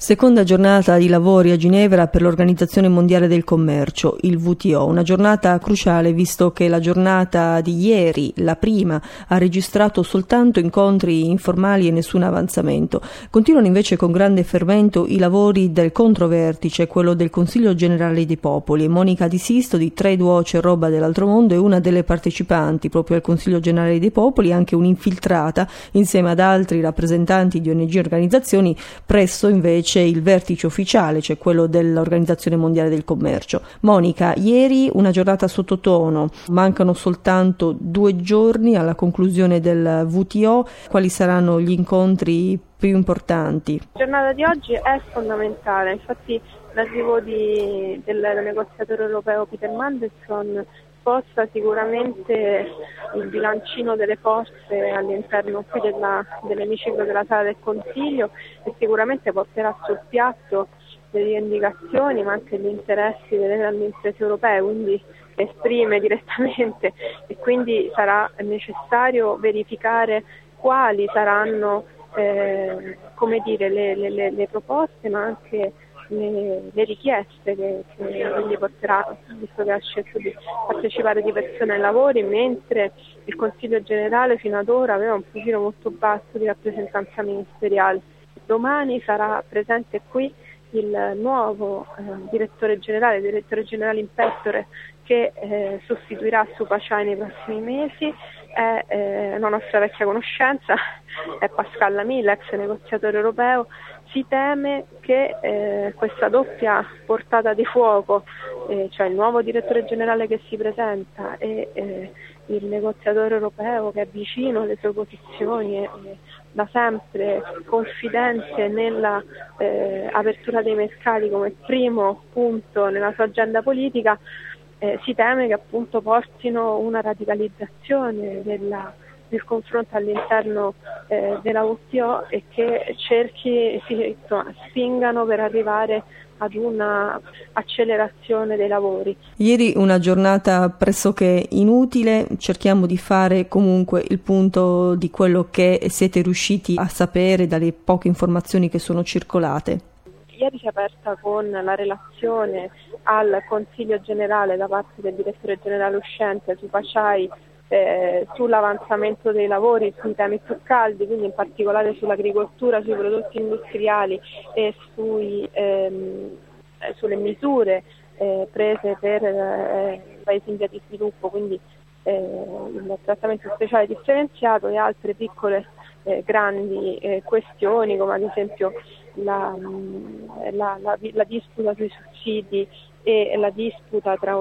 Seconda giornata di lavori a Ginevra per l'Organizzazione Mondiale del Commercio, il WTO. Una giornata cruciale visto che la giornata di ieri, la prima, ha registrato soltanto incontri informali e nessun avanzamento. Continuano invece con grande fermento i lavori del controvertice, quello del Consiglio Generale dei Popoli. Monica Di Sisto di Trade Watch e Roba dell'Altro Mondo è una delle partecipanti proprio al Consiglio Generale dei Popoli, anche un'infiltrata insieme ad altri rappresentanti di ONG e organizzazioni presso invece il vertice ufficiale, cioè quello dell'Organizzazione Mondiale del Commercio. Monica, ieri una giornata sottotono, mancano soltanto 2 giorni alla conclusione del WTO. Quali saranno gli incontri più importanti? La giornata di oggi è fondamentale, infatti l'arrivo del negoziatore europeo Peter Mandelson sposta sicuramente il bilancino delle forze all'interno qui dell'emiciclo della sala del Consiglio e sicuramente porterà sul piatto le rivendicazioni ma anche gli interessi delle grandi imprese europee, quindi esprime direttamente e quindi sarà necessario verificare quali saranno le proposte ma anche le richieste che gli porterà, visto che ha scelto di partecipare di persone ai lavori, mentre il Consiglio generale fino ad ora aveva un profilo molto basso di rappresentanza ministeriale. Domani sarà presente qui il nuovo direttore generale in pectore che sostituirà Supachai nei prossimi mesi. È una nostra vecchia conoscenza, è Pascal Lamy, l'ex negoziatore europeo. Si teme che questa doppia portata di fuoco, cioè il nuovo direttore generale che si presenta e il negoziatore europeo che è vicino alle sue posizioni e da sempre confidente nella apertura dei mercati come primo punto nella sua agenda politica, si teme che appunto portino una radicalizzazione del confronto all'interno della WTO e che spingano per arrivare ad una accelerazione dei lavori. Ieri una giornata pressoché inutile, cerchiamo di fare comunque il punto di quello che siete riusciti a sapere dalle poche informazioni che sono circolate. Ieri si è aperta con la relazione al Consiglio generale da parte del direttore generale uscente Supachai sull'avanzamento dei lavori sui temi più caldi, quindi in particolare sull'agricoltura, sui prodotti industriali e sulle misure prese per i paesi in via di sviluppo, quindi il trattamento speciale differenziato e altre piccole grandi questioni come ad esempio la disputa sui sussidi e la disputa tra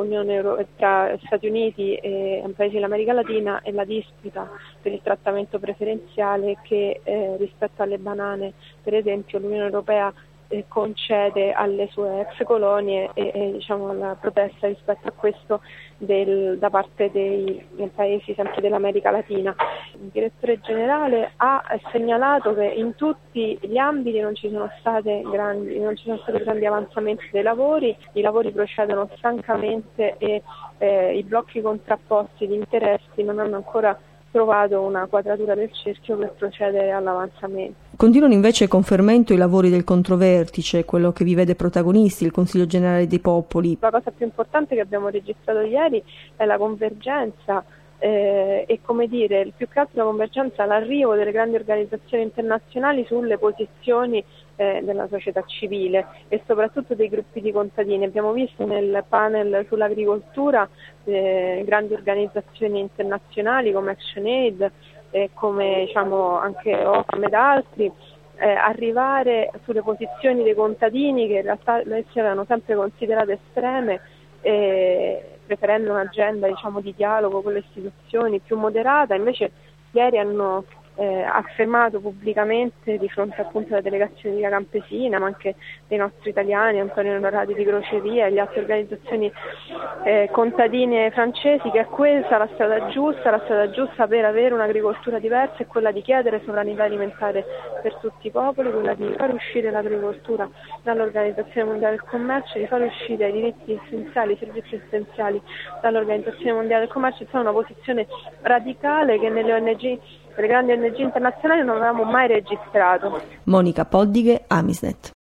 Stati Uniti e paesi dell'America Latina e la disputa per il trattamento preferenziale che rispetto alle banane, per esempio, l'Unione Europea concede alle sue ex colonie e la protesta rispetto a questo da parte dei paesi sempre dell'America Latina. Il direttore generale ha segnalato che in tutti gli ambiti non ci sono stati grandi avanzamenti dei lavori, i lavori procedono francamente e i blocchi contrapposti di interessi non hanno ancora trovato una quadratura del cerchio per procedere all'avanzamento. Continuano invece con fermento i lavori del controvertice, quello che vi vede protagonisti, il Consiglio Generale dei Popoli. La cosa più importante che abbiamo registrato ieri è la convergenza e più che altro la convergenza, l'arrivo delle grandi organizzazioni internazionali sulle posizioni della società civile e soprattutto dei gruppi di contadini. Abbiamo visto nel panel sull'agricoltura grandi organizzazioni internazionali come ActionAid e come anche OCM ed altri arrivare sulle posizioni dei contadini che in realtà essi avevano sempre considerato estreme, preferendo un'agenda di dialogo con le istituzioni più moderata. Invece ieri hanno affermato pubblicamente di fronte appunto alla delegazione di Campesina ma anche dei nostri italiani, Antonio Onorati di Crocevia e le altre organizzazioni contadine francesi, che questa è la strada giusta per avere un'agricoltura diversa è quella di chiedere sovranità alimentare per tutti i popoli, quella di far uscire l'agricoltura dall'Organizzazione Mondiale del Commercio, di far uscire i diritti essenziali, i servizi essenziali dall'Organizzazione Mondiale del Commercio. È una posizione radicale che nelle ONG, per le grandi ONG internazionali non avevamo mai registrato. Monica Poddighe, Amisnet.